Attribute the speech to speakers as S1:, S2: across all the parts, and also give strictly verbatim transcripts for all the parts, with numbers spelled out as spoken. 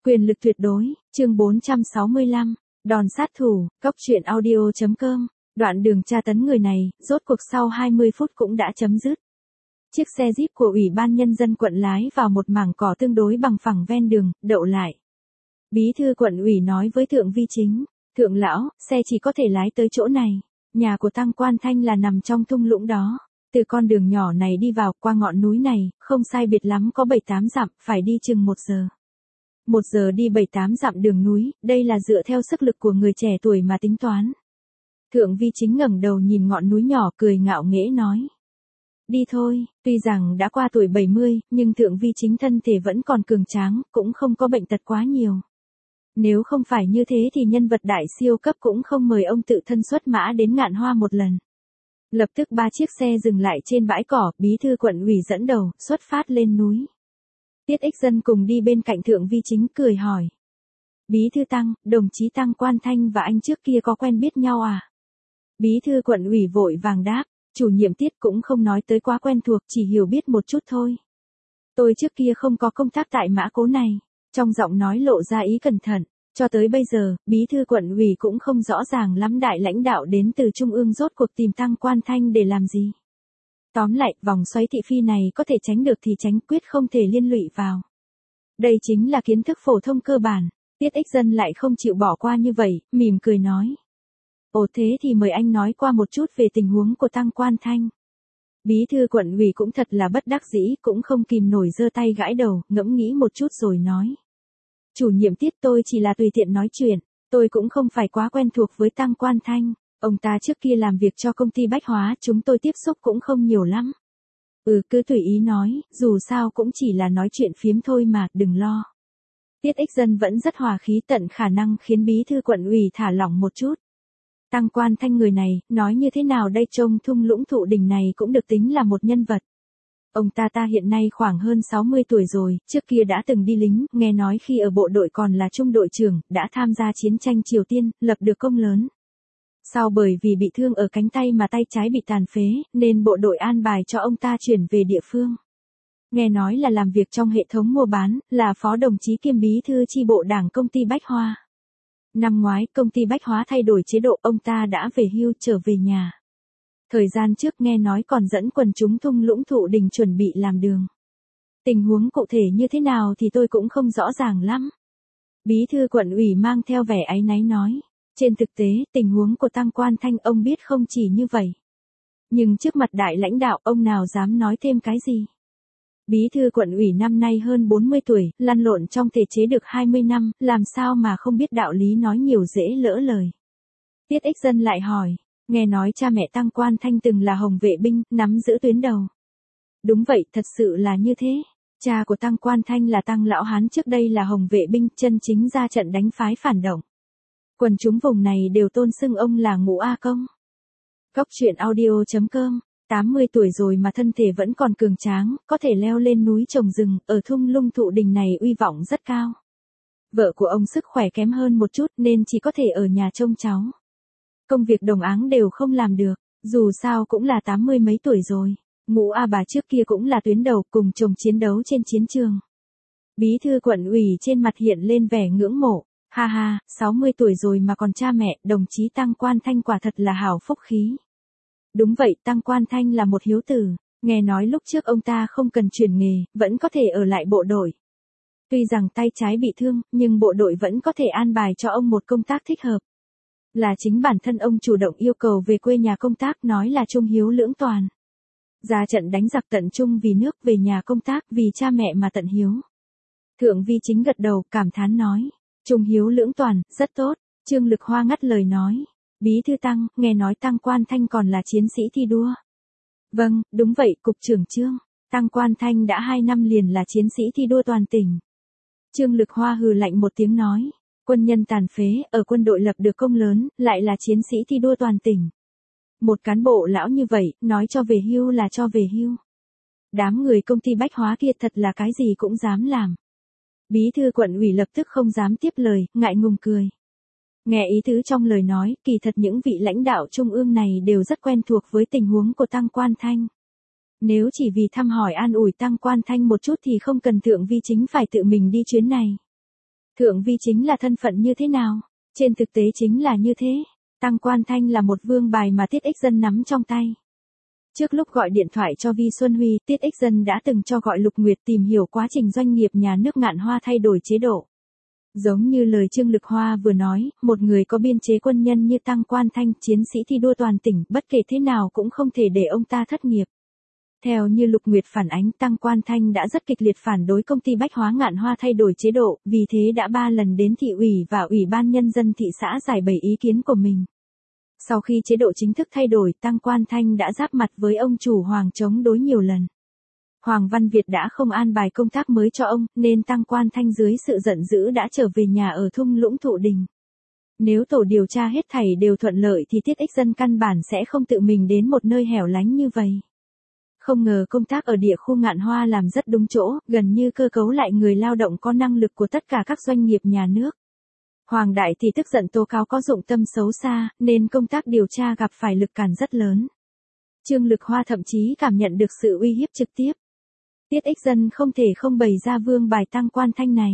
S1: Quyền lực tuyệt đối, chương bốn trăm sáu mươi lăm, đòn sát thủ, cóc truyện audio.com, đoạn đường tra tấn người này, rốt cuộc sau hai mươi phút cũng đã chấm dứt. Chiếc xe Jeep của Ủy ban Nhân dân quận lái vào một mảng cỏ tương đối bằng phẳng ven đường, đậu lại. Bí thư quận ủy nói với Thượng Vi Chính, Thượng lão, xe chỉ có thể lái tới chỗ này, nhà của Tăng Quan Thanh là nằm trong thung lũng đó. Từ con đường nhỏ này đi vào qua ngọn núi này, không sai biệt lắm có bảy tám dặm, phải đi chừng một giờ. Một giờ đi bảy tám dặm đường núi, đây là dựa theo sức lực của người trẻ tuổi mà tính toán. Thượng Vi Chính ngẩng đầu nhìn ngọn núi nhỏ cười ngạo nghễ nói. Đi thôi, tuy rằng đã qua tuổi bảy mươi, nhưng Thượng Vi Chính thân thể vẫn còn cường tráng, cũng không có bệnh tật quá nhiều. Nếu không phải như thế thì nhân vật đại siêu cấp cũng không mời ông tự thân xuất mã đến Ngạn Hoa một lần. Lập tức ba chiếc xe dừng lại trên bãi cỏ, bí thư quận ủy dẫn đầu, xuất phát lên núi. Tiết Ích Dân cùng đi bên cạnh Thượng Vi Chính cười hỏi. Bí thư Tăng, đồng chí Tăng Quan Thanh và anh trước kia có quen biết nhau à? Bí thư quận ủy vội vàng đáp, chủ nhiệm Tiết cũng không nói tới quá quen thuộc, chỉ hiểu biết một chút thôi. Tôi trước kia không có công tác tại Mã Cố này, trong giọng nói lộ ra ý cẩn thận. Cho tới bây giờ, bí thư quận ủy cũng không rõ ràng lắm đại lãnh đạo đến từ Trung ương rốt cuộc tìm Tăng Quan Thanh để làm gì. Tóm lại, vòng xoáy thị phi này có thể tránh được thì tránh, quyết không thể liên lụy vào. Đây chính là kiến thức phổ thông cơ bản, Tiết Ích Dân lại không chịu bỏ qua như vậy, mỉm cười nói. Ồ thế thì mời anh nói qua một chút về tình huống của Tăng Quan Thanh. Bí thư quận ủy cũng thật là bất đắc dĩ, cũng không kìm nổi giơ tay gãi đầu, ngẫm nghĩ một chút rồi nói. Chủ nhiệm Tiết, tôi chỉ là tùy tiện nói chuyện, tôi cũng không phải quá quen thuộc với Tăng Quan Thanh, ông ta trước kia làm việc cho công ty Bách Hóa, chúng tôi tiếp xúc cũng không nhiều lắm. Ừ, cứ tùy ý nói, dù sao cũng chỉ là nói chuyện phiếm thôi mà, đừng lo. Tiết Ích Dân vẫn rất hòa khí, tận khả năng khiến bí thư quận ủy thả lỏng một chút. Tăng Quan Thanh người này, nói như thế nào đây, trông thung lũng thụ đỉnh này cũng được tính là một nhân vật. Ông ta ta hiện nay khoảng hơn sáu mươi tuổi rồi, trước kia đã từng đi lính, nghe nói khi ở bộ đội còn là trung đội trưởng, đã tham gia chiến tranh Triều Tiên, lập được công lớn. Sau bởi vì bị thương ở cánh tay mà tay trái bị tàn phế, nên bộ đội an bài cho ông ta chuyển về địa phương. Nghe nói là làm việc trong hệ thống mua bán, là phó đồng chí kiêm bí thư chi bộ đảng công ty Bách Hoa. Năm ngoái, công ty Bách Hóa thay đổi chế độ, ông ta đã về hưu trở về nhà. Thời gian trước nghe nói còn dẫn quần chúng thung lũng thụ đình chuẩn bị làm đường. Tình huống cụ thể như thế nào thì tôi cũng không rõ ràng lắm. Bí thư quận ủy mang theo vẻ áy náy nói. Trên thực tế, tình huống của Tăng Quan Thanh ông biết không chỉ như vậy. Nhưng trước mặt đại lãnh đạo ông nào dám nói thêm cái gì. Bí thư quận ủy năm nay hơn bốn mươi tuổi, lăn lộn trong thể chế được hai mươi năm, làm sao mà không biết đạo lý nói nhiều dễ lỡ lời. Tiết Ích Dân lại hỏi. Nghe nói cha mẹ Tăng Quan Thanh từng là hồng vệ binh, nắm giữ tuyến đầu. Đúng vậy, thật sự là như thế. Cha của Tăng Quan Thanh là Tăng Lão Hán, trước đây là hồng vệ binh, chân chính ra trận đánh phái phản động. Quần chúng vùng này đều tôn xưng ông là Ngũ A Công. Cóc truyện audio.com, tám mươi tuổi rồi mà thân thể vẫn còn cường tráng, có thể leo lên núi trồng rừng, ở thung lũng thụ đình này uy vọng rất cao. Vợ của ông sức khỏe kém hơn một chút nên chỉ có thể ở nhà trông cháu. Công việc đồng áng đều không làm được, dù sao cũng là tám mươi mấy tuổi rồi. Ngũ A bà trước kia cũng là tuyến đầu, cùng chồng chiến đấu trên chiến trường. Bí thư quận ủy trên mặt hiện lên vẻ ngưỡng mộ. Ha ha, sáu mươi tuổi rồi mà còn cha mẹ, đồng chí Tăng Quan Thanh quả thật là hảo phúc khí. Đúng vậy, Tăng Quan Thanh là một hiếu tử, nghe nói lúc trước ông ta không cần chuyển nghề, vẫn có thể ở lại bộ đội. Tuy rằng tay trái bị thương, nhưng bộ đội vẫn có thể an bài cho ông một công tác thích hợp. Là chính bản thân ông chủ động yêu cầu về quê nhà công tác, nói là trung hiếu lưỡng toàn. Ra trận đánh giặc tận trung vì nước, về nhà công tác vì cha mẹ mà tận hiếu. Thượng Vi Chính gật đầu, cảm thán nói. Trung hiếu lưỡng toàn, rất tốt. Trương Lực Hoa ngắt lời nói. Bí thư Tăng, nghe nói Tăng Quan Thanh còn là chiến sĩ thi đua. Vâng, đúng vậy, cục trưởng Trương. Tăng Quan Thanh đã hai năm liền là chiến sĩ thi đua toàn tỉnh. Trương Lực Hoa hừ lạnh một tiếng nói. Quân nhân tàn phế, ở quân đội lập được công lớn, lại là chiến sĩ thi đua toàn tỉnh. Một cán bộ lão như vậy, nói cho về hưu là cho về hưu. Đám người công ty Bách Hóa kia thật là cái gì cũng dám làm. Bí thư quận ủy lập tức không dám tiếp lời, ngại ngùng cười. Nghe ý tứ trong lời nói, kỳ thật những vị lãnh đạo trung ương này đều rất quen thuộc với tình huống của Tăng Quan Thanh. Nếu chỉ vì thăm hỏi an ủi Tăng Quan Thanh một chút thì không cần Thượng Vi Chính phải tự mình đi chuyến này. Thượng vi chính là thân phận như thế nào? Trên thực tế chính là như thế. Tăng Quan Thanh là một vương bài mà Tiết Ích Dân nắm trong tay. Trước lúc gọi điện thoại cho Vi Xuân Huy, Tiết Ích Dân đã từng cho gọi Lục Nguyệt tìm hiểu quá trình doanh nghiệp nhà nước Ngạn Hoa thay đổi chế độ. Giống như lời Trương Lực Hoa vừa nói, một người có biên chế quân nhân như Tăng Quan Thanh, chiến sĩ thi đua toàn tỉnh, bất kể thế nào cũng không thể để ông ta thất nghiệp. Theo như Lục Nguyệt phản ánh, Tăng Quan Thanh đã rất kịch liệt phản đối công ty Bách Hóa Ngạn Hoa thay đổi chế độ, vì thế đã ba lần đến thị ủy và ủy ban nhân dân thị xã giải bày ý kiến của mình. Sau khi chế độ chính thức thay đổi, Tăng Quan Thanh đã giáp mặt với ông chủ Hoàng chống đối nhiều lần. Hoàng Văn Việt đã không an bài công tác mới cho ông, nên Tăng Quan Thanh dưới sự giận dữ đã trở về nhà ở thung lũng Thụ Đình. Nếu tổ điều tra hết thảy đều thuận lợi thì Tiết Ích Dân căn bản sẽ không tự mình đến một nơi hẻo lánh như vậy. Không ngờ công tác ở địa khu Ngạn Hoa làm rất đúng chỗ, gần như cơ cấu lại người lao động có năng lực của tất cả các doanh nghiệp nhà nước. Hoàng Đại thì tức giận tố cáo có dụng tâm xấu xa, nên công tác điều tra gặp phải lực cản rất lớn. Trương Lực Hoa thậm chí cảm nhận được sự uy hiếp trực tiếp. Tiết Ích Dân không thể không bày ra vương bài Tăng Quan Thanh này.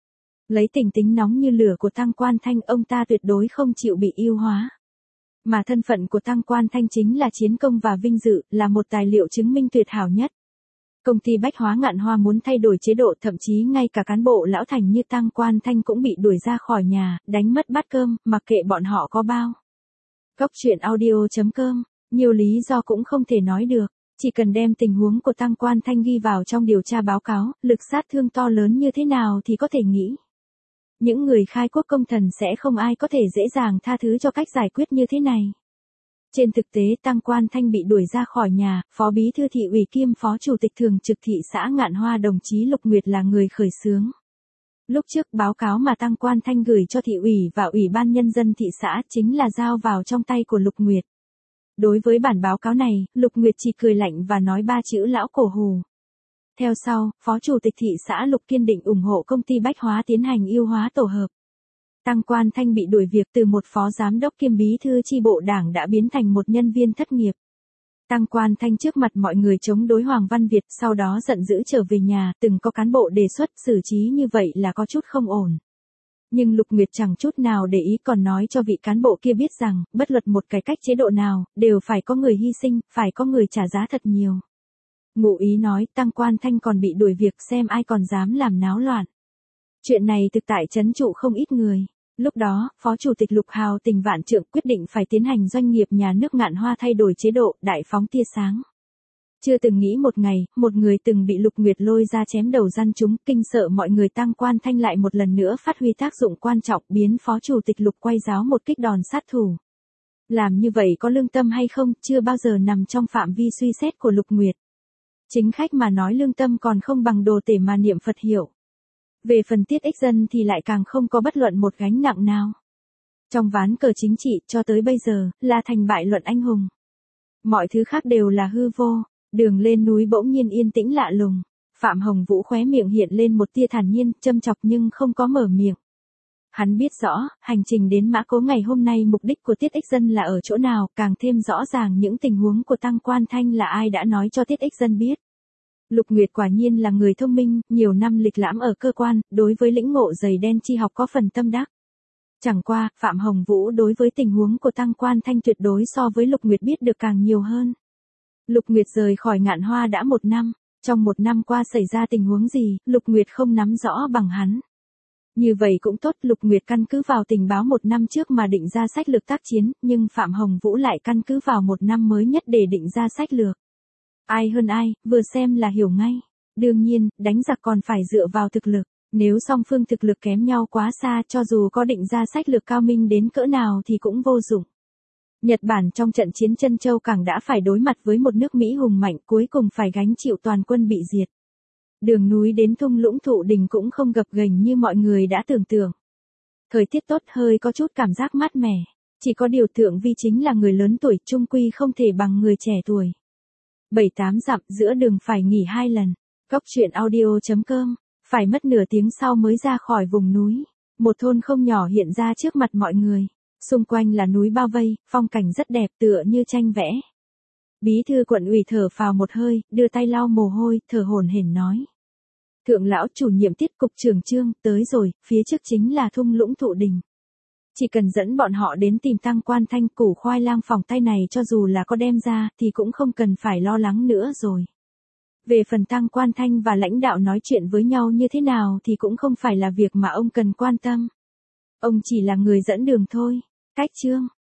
S1: Lấy tình tính nóng như lửa của Tăng Quan Thanh, ông ta tuyệt đối không chịu bị yêu hóa. Mà thân phận của Tăng Quan Thanh chính là chiến công và vinh dự, là một tài liệu chứng minh tuyệt hảo nhất. Công ty Bách Hóa Ngạn Hoa muốn thay đổi chế độ, thậm chí ngay cả cán bộ lão thành như Tăng Quan Thanh cũng bị đuổi ra khỏi nhà, đánh mất bát cơm, mặc kệ bọn họ có bao. Góc truyện audio chấm com, nhiều lý do cũng không thể nói được. Chỉ cần đem tình huống của Tăng Quan Thanh ghi vào trong điều tra báo cáo, lực sát thương to lớn như thế nào thì có thể nghĩ. Những người khai quốc công thần sẽ không ai có thể dễ dàng tha thứ cho cách giải quyết như thế này. Trên thực tế Tăng Quan Thanh bị đuổi ra khỏi nhà, Phó Bí thư thị ủy kiêm Phó Chủ tịch Thường trực thị xã Ngạn Hoa đồng chí Lục Nguyệt là người khởi xướng. Lúc trước báo cáo mà Tăng Quan Thanh gửi cho thị ủy và ủy ban nhân dân thị xã chính là giao vào trong tay của Lục Nguyệt. Đối với bản báo cáo này, Lục Nguyệt chỉ cười lạnh và nói ba chữ lão cổ hù. Theo sau, Phó Chủ tịch thị xã Lục kiên định ủng hộ công ty Bách Hóa tiến hành ưu hóa tổ hợp. Tăng Quan Thanh bị đuổi việc từ một phó giám đốc kiêm bí thư chi bộ đảng đã biến thành một nhân viên thất nghiệp. Tăng Quan Thanh trước mặt mọi người chống đối Hoàng Văn Việt, sau đó giận dữ trở về nhà, từng có cán bộ đề xuất xử trí như vậy là có chút không ổn. Nhưng Lục Nguyệt chẳng chút nào để ý, còn nói cho vị cán bộ kia biết rằng, bất luận một cải cách chế độ nào, đều phải có người hy sinh, phải có người trả giá thật nhiều. Ngụ ý nói, Tăng Quan Thanh còn bị đuổi việc, xem ai còn dám làm náo loạn. Chuyện này thực tại trấn trụ không ít người. Lúc đó, Phó Chủ tịch Lục Hào Tình Vạn Trượng quyết định phải tiến hành doanh nghiệp nhà nước Ngạn Hoa thay đổi chế độ, đại phóng tia sáng. Chưa từng nghĩ một ngày, một người từng bị Lục Nguyệt lôi ra chém đầu răn chúng, kinh sợ mọi người. Tăng Quan Thanh lại một lần nữa phát huy tác dụng quan trọng, biến Phó Chủ tịch Lục quay giáo một kích đòn sát thủ. Làm như vậy có lương tâm hay không, chưa bao giờ nằm trong phạm vi suy xét của Lục Nguyệt. Chính khách mà nói lương tâm còn không bằng đồ tể mà niệm Phật hiệu. Về phần Tiết Ích Dân thì lại càng không có bất luận một gánh nặng nào. Trong ván cờ chính trị, cho tới bây giờ, là thành bại luận anh hùng. Mọi thứ khác đều là hư vô. Đường lên núi bỗng nhiên yên tĩnh lạ lùng. Phạm Hồng Vũ khóe miệng hiện lên một tia thản nhiên, châm chọc nhưng không có mở miệng. Hắn biết rõ, hành trình đến Mã Cố ngày hôm nay mục đích của Tiết Ích Dân là ở chỗ nào, càng thêm rõ ràng những tình huống của Tăng Quan Thanh là ai đã nói cho Tiết Ích Dân biết. Lục Nguyệt quả nhiên là người thông minh, nhiều năm lịch lãm ở cơ quan, đối với lĩnh ngộ dày đen chi học có phần tâm đắc. Chẳng qua, Phạm Hồng Vũ đối với tình huống của Tăng Quan Thanh tuyệt đối so với Lục Nguyệt biết được càng nhiều hơn. Lục Nguyệt rời khỏi Ngạn Hoa đã một năm, trong một năm qua xảy ra tình huống gì, Lục Nguyệt không nắm rõ bằng hắn. Như vậy cũng tốt, Lục Nguyệt căn cứ vào tình báo một năm trước mà định ra sách lược tác chiến, nhưng Phạm Hồng Vũ lại căn cứ vào một năm mới nhất để định ra sách lược. Ai hơn ai, vừa xem là hiểu ngay. Đương nhiên, đánh giặc còn phải dựa vào thực lực. Nếu song phương thực lực kém nhau quá xa, cho dù có định ra sách lược cao minh đến cỡ nào thì cũng vô dụng. Nhật Bản trong trận chiến Trân Châu Cảng đã phải đối mặt với một nước Mỹ hùng mạnh, cuối cùng phải gánh chịu toàn quân bị diệt. Đường núi đến thung lũng Thụ Đình cũng không gập ghềnh như mọi người đã tưởng tượng. Thời tiết tốt, hơi có chút cảm giác mát mẻ. Chỉ có điều Thượng Vi chính là người lớn tuổi, chung quy không thể bằng người trẻ tuổi. Bảy tám dặm, giữa đường phải nghỉ hai lần. Góc truyện audio chấm com, phải mất nửa tiếng sau mới ra khỏi vùng núi. Một thôn không nhỏ hiện ra trước mặt mọi người. Xung quanh là núi bao vây, phong cảnh rất đẹp tựa như tranh vẽ. Bí thư quận ủy thở phào một hơi, đưa tay lau mồ hôi, thở hổn hển nói. Thượng lão chủ nhiệm tiết cục trưởng Trương, tới rồi, phía trước chính là thung lũng thụ đình. Chỉ cần dẫn bọn họ đến tìm Tăng Quan Thanh, củ khoai lang phòng tay này cho dù là có đem ra thì cũng không cần phải lo lắng nữa rồi. Về phần Tăng Quan Thanh và lãnh đạo nói chuyện với nhau như thế nào thì cũng không phải là việc mà ông cần quan tâm. Ông chỉ là người dẫn đường thôi. Cách Trương